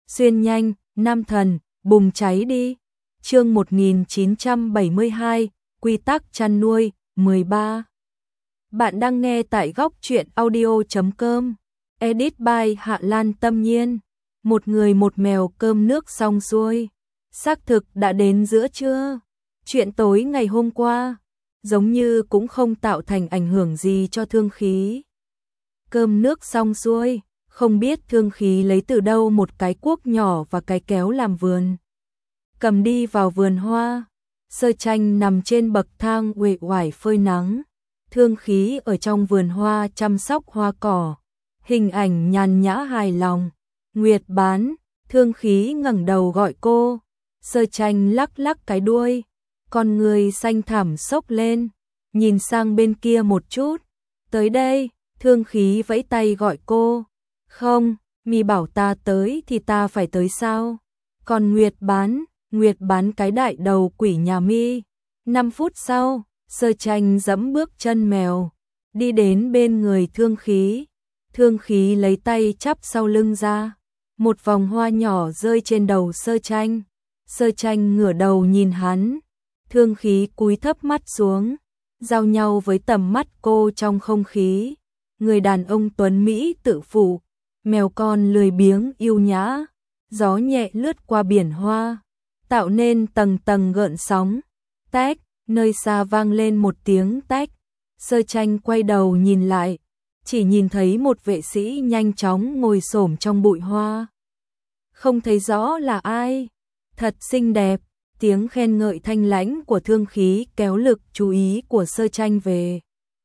xuyên nhanh, nam thần, bùng cháy đi. Chương 1972, quy tắc chăn nuôi, 13. Bạn đang nghe tại góc truyện audio.com. Edit by Hạ Lan Tâm Nhiên. Một người một mèo cơm nước xong xuôi. Xác thực đã đến giữa trưa. Chuyện tối ngày hôm qua, giống như cũng không tạo thành ảnh hưởng gì cho Thương Khí. Cơm nước xong xuôi, không biết Thương Khí lấy từ đâu một cái cuốc nhỏ và cái kéo làm vườn. Cầm đi vào vườn hoa. Sơ Tranh nằm trên bậc thang uể oải phơi nắng. Thương Khí ở trong vườn hoa chăm sóc hoa cỏ. Hình ảnh nhàn nhã hài lòng. Nguyệt Bán, Thương Khí ngẩng đầu gọi cô. Sơ Tranh lắc lắc cái đuôi. Con người xanh thẳm sốc lên. Nhìn sang bên kia một chút. Tới đây, Thương Khí vẫy tay gọi cô. Không, mi bảo ta tới thì ta phải tới sao? Còn Nguyệt Bán cái đại đầu quỷ nhà mi. 5 phút sau, Sơ Tranh giẫm bước chân mèo, đi đến bên người Thương Khí. Thương Khí lấy tay chắp sau lưng ra. Một vòng hoa nhỏ rơi trên đầu Sơ Tranh. Sơ Tranh ngửa đầu nhìn hắn. Thương Khí cúi thấp mắt xuống, giao nhau với tầm mắt cô trong không khí. Người đàn ông tuấn Mỹ tự phụ, mèo con lười biếng yêu nhã. Gió nhẹ lướt qua biển hoa, tạo nên tầng tầng gợn sóng. Tách, nơi xa vang lên một tiếng tách. Sơ Tranh quay đầu nhìn lại, chỉ nhìn thấy một vệ sĩ nhanh chóng ngồi xổm trong bụi hoa. Không thấy rõ là ai. Thật xinh đẹp. Tiếng khen ngợi thanh lãnh của Thương Khí kéo lực chú ý của Sơ Tranh về.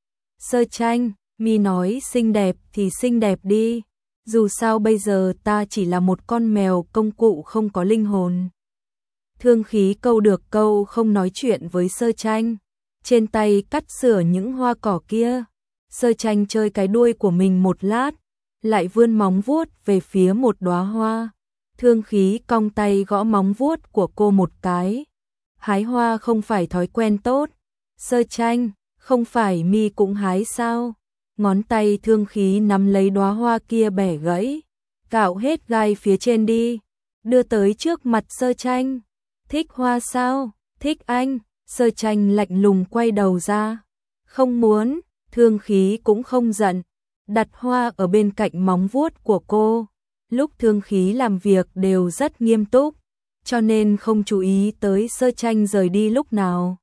Sơ Tranh, mi nói xinh đẹp thì xinh đẹp đi. Dù sao bây giờ ta chỉ là một con mèo công cụ không có linh hồn. Thương Khí câu được câu không nói chuyện với Sơ Tranh. Trên tay cắt sửa những hoa cỏ kia. Sơ Tranh chơi cái đuôi của mình một lát, lại vươn móng vuốt về phía một đóa hoa. Thương Khí cong tay gõ móng vuốt của cô một cái. Hái hoa không phải thói quen tốt. Sơ Tranh, không phải mi cũng hái sao? Ngón tay Thương Khí nắm lấy đóa hoa kia bẻ gãy, cạo hết gai phía trên đi, đưa tới trước mặt Sơ Tranh. Thích hoa sao? Thích anh. Sơ Tranh lạnh lùng quay đầu ra. Không muốn. Thương Khí cũng không giận, đặt hoa ở bên cạnh móng vuốt của cô. Lúc Thương Khí làm việc đều rất nghiêm túc, cho nên không chú ý tới Sơ Tranh rời đi lúc nào.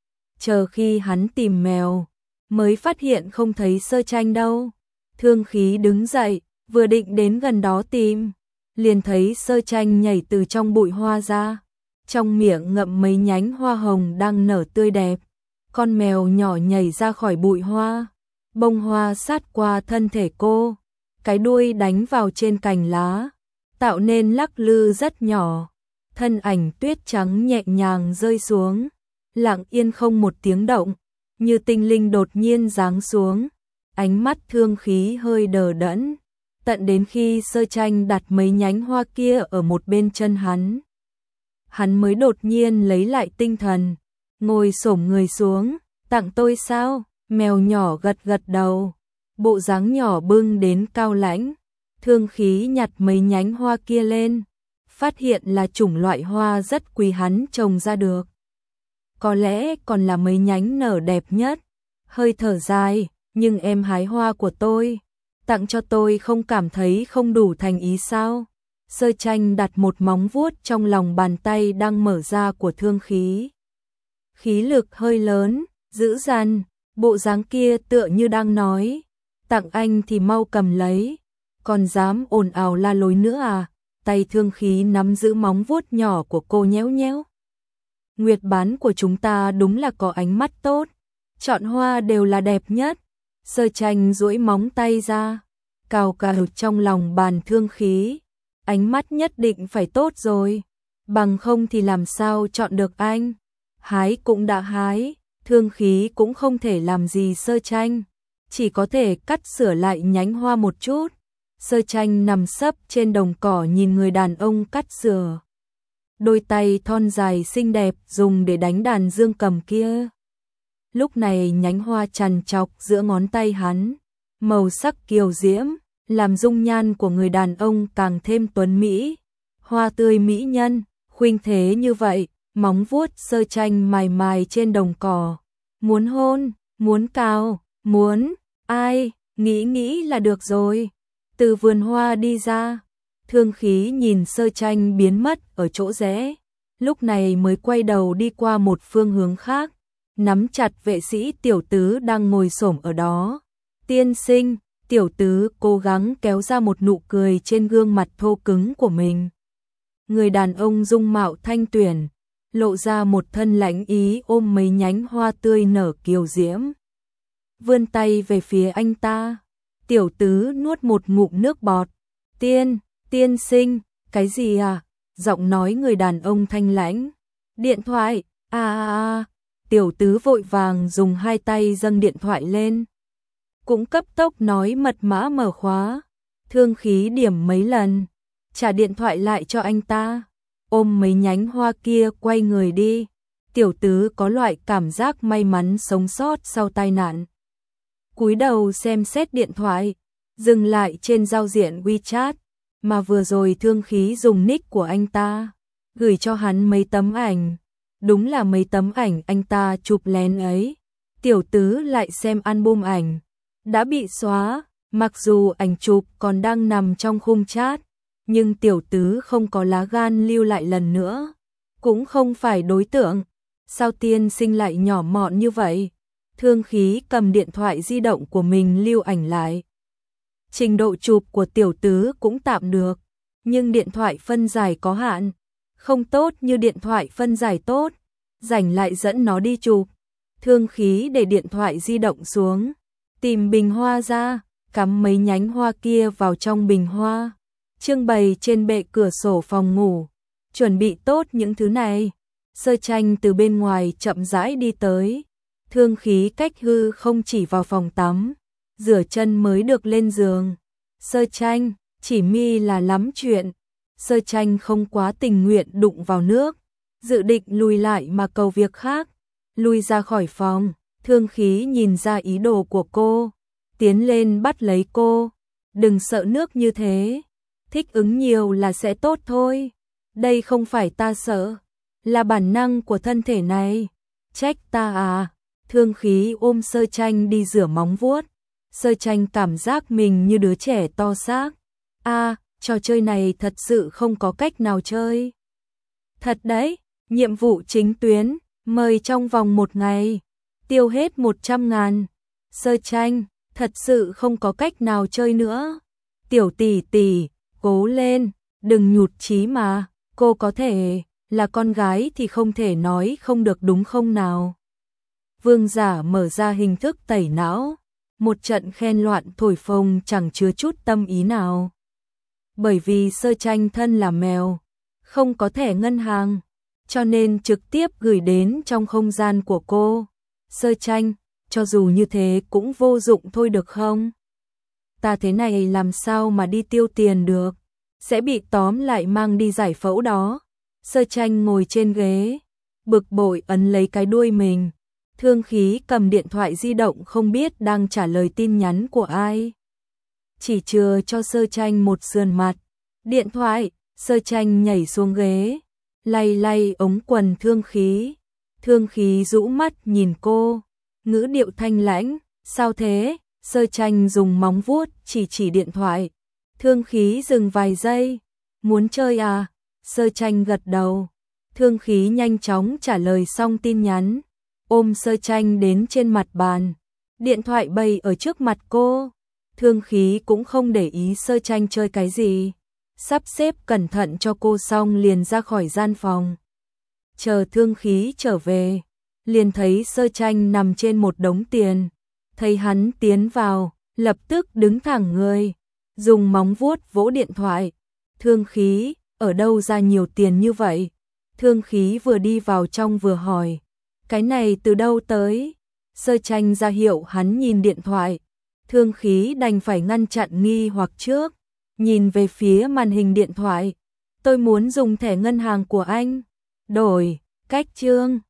Chờ khi hắn tìm mèo, mới phát hiện không thấy Sơ Tranh đâu. Thương Khí đứng dậy, vừa định đến gần đó tìm, liền thấy Sơ Tranh nhảy từ trong bụi hoa ra, trong miệng ngậm mấy nhánh hoa hồng đang nở tươi đẹp. Con mèo nhỏ nhảy ra khỏi bụi hoa, bông hoa sát qua thân thể cô, cái đuôi đánh vào trên cành lá, tạo nên lắc lư rất nhỏ. Thân ảnh tuyết trắng nhẹ nhàng rơi xuống, lặng yên không một tiếng động, như tinh linh đột nhiên giáng xuống. Ánh mắt Thương Khí hơi đờ đẫn, tận đến khi Sơ Tranh đặt mấy nhánh hoa kia ở một bên chân hắn mới đột nhiên lấy lại tinh thần, ngồi xổm người xuống. Tặng tôi sao? Mèo nhỏ gật gật đầu, bộ dáng nhỏ bưng đến cao lãnh. Thương Khí nhặt mấy nhánh hoa kia lên, phát hiện là chủng loại hoa rất quý hắn trồng ra được. Có lẽ còn là mấy nhánh nở đẹp nhất. Hơi thở dài, nhưng em hái hoa của tôi, tặng cho tôi không cảm thấy không đủ thành ý sao? Sơ Tranh đặt một móng vuốt trong lòng bàn tay đang mở ra của Thương Khí. Khí lực hơi lớn, dữ dằn, bộ dáng kia tựa như đang nói, tặng anh thì mau cầm lấy, còn dám ồn ào la lối nữa à? Tay Thương Khí nắm giữ móng vuốt nhỏ của cô nhéo nhéo. Nguyệt Bán của chúng ta đúng là có ánh mắt tốt, chọn hoa đều là đẹp nhất. Sơ Tranh duỗi móng tay ra, cào cào trong lòng bàn Thương Khí. Ánh mắt nhất định phải tốt rồi, bằng không thì làm sao chọn được anh. Hái cũng đã hái, Thương Khí cũng không thể làm gì Sơ Tranh, chỉ có thể cắt sửa lại nhánh hoa một chút. Sơ Tranh nằm sấp trên đồng cỏ nhìn người đàn ông cắt sửa. Đôi tay thon dài xinh đẹp dùng để đánh đàn dương cầm kia. Lúc này nhánh hoa chằn chọc giữa ngón tay hắn, màu sắc kiều diễm, làm dung nhan của người đàn ông càng thêm tuấn mỹ. hoa tươi mỹ nhân, khuynh thế như vậy, móng vuốt Sơ Tranh mài mài trên đồng cỏ. Muốn hôn, muốn cào, muốn, ai, nghĩ là được rồi. Từ vườn hoa đi ra, Thương Khí nhìn Sơ Tranh biến mất ở chỗ rẽ, lúc này mới quay đầu đi qua một phương hướng khác, nắm chặt vệ sĩ Tiểu Tứ đang ngồi xổm ở đó. Tiên sinh, Tiểu Tứ cố gắng kéo ra một nụ cười trên gương mặt thô cứng của mình. Người đàn ông dung mạo thanh tuyển, lộ ra một thân lãnh ý ôm mấy nhánh hoa tươi nở kiều diễm. Vươn tay về phía anh ta, Tiểu Tứ nuốt một ngụm nước bọt. Tiên sinh, cái gì à? Giọng nói người đàn ông thanh lãnh. Điện thoại, Tiểu Tứ vội vàng dùng hai tay dâng điện thoại lên. Cũng cấp tốc nói mật mã mở khóa. Thương Khí điểm mấy lần, trả điện thoại lại cho anh ta, ôm mấy nhánh hoa kia quay người đi. Tiểu Tứ có loại cảm giác may mắn sống sót sau tai nạn. Cúi đầu xem xét điện thoại, dừng lại trên giao diện WeChat, mà vừa rồi Thương Khí dùng nick của anh ta, gửi cho hắn mấy tấm ảnh. Đúng là mấy tấm ảnh anh ta chụp lén ấy. Tiểu Tứ lại xem album ảnh, đã bị xóa, mặc dù ảnh chụp còn đang nằm trong khung chat, nhưng Tiểu Tứ không có lá gan lưu lại lần nữa, cũng không phải đối tượng. Sao tiên sinh lại nhỏ mọn như vậy? Thương Khí cầm điện thoại di động của mình lưu ảnh lại. Trình độ chụp của Tiểu Tứ cũng tạm được, nhưng điện thoại phân giải có hạn, không tốt như điện thoại phân giải tốt, rảnh lại dẫn nó đi chụp. Thương Khí để điện thoại di động xuống, tìm bình hoa ra, cắm mấy nhánh hoa kia vào trong bình hoa, trưng bày trên bệ cửa sổ phòng ngủ. Chuẩn bị tốt những thứ này, Sơ Tranh từ bên ngoài chậm rãi đi tới. Thương Khí cách hư không chỉ vào phòng tắm, rửa chân mới được lên giường. Sơ Tranh, chỉ mi là lắm chuyện. Sơ Tranh không quá tình nguyện đụng vào nước, dự định lùi lại mà cầu việc khác. Lùi ra khỏi phòng, Thương Khí nhìn ra ý đồ của cô, tiến lên bắt lấy cô. Đừng sợ nước như thế, thích ứng nhiều là sẽ tốt thôi. Đây không phải ta sợ, là bản năng của thân thể này. Trách ta à? Thương Khí ôm Sơ Tranh đi rửa móng vuốt. Sơ Tranh cảm giác mình như đứa trẻ to xác. Trò chơi này thật sự không có cách nào chơi. Thật đấy, nhiệm vụ chính tuyến, mời trong vòng 1 ngày, tiêu hết 100.000. Sơ Tranh, thật sự không có cách nào chơi nữa. Tiểu tỷ tỷ, cố lên, đừng nhụt chí mà, cô có thể, là con gái thì không thể nói không được đúng không nào? Vương Giả mở ra hình thức tẩy não, một trận khen loạn thổi phồng chẳng chứa chút tâm ý nào. Bởi vì Sơ Tranh thân là mèo, không có thẻ ngân hàng, cho nên trực tiếp gửi đến trong không gian của cô. Sơ Tranh, cho dù như thế cũng vô dụng thôi được không? Ta thế này làm sao mà đi tiêu tiền được, sẽ bị tóm lại mang đi giải phẫu đó. Sơ Tranh ngồi trên ghế, bực bội ấn lấy cái đuôi mình. Thương Khí cầm điện thoại di động không biết đang trả lời tin nhắn của ai. Chỉ chừa cho Sơ Tranh một sườn mặt. Điện thoại, Sơ Tranh nhảy xuống ghế, lay lay ống quần Thương Khí. Thương Khí rũ mắt nhìn cô, ngữ điệu thanh lãnh. Sao thế? Sơ Tranh dùng móng vuốt chỉ điện thoại. Thương Khí dừng vài giây. Muốn chơi à? Sơ Tranh gật đầu. Thương Khí nhanh chóng trả lời xong tin nhắn, ôm Sơ Tranh đến trên mặt bàn. Điện thoại bày ở trước mặt cô. Thương Khí cũng không để ý Sơ Tranh chơi cái gì, sắp xếp cẩn thận cho cô xong liền ra khỏi gian phòng. Chờ Thương Khí trở về, liền thấy Sơ Tranh nằm trên một đống tiền. Thấy hắn tiến vào, lập tức đứng thẳng người, dùng móng vuốt vỗ điện thoại. Thương Khí, ở đâu ra nhiều tiền như vậy? Thương Khí vừa đi vào trong vừa hỏi, cái này từ đâu tới? Sơ Tranh ra hiệu hắn nhìn điện thoại. Thương Khí đành phải ngăn chặn nghi hoặc trước, nhìn về phía màn hình điện thoại. Tôi muốn dùng thẻ ngân hàng của anh. Đổi, cách trương.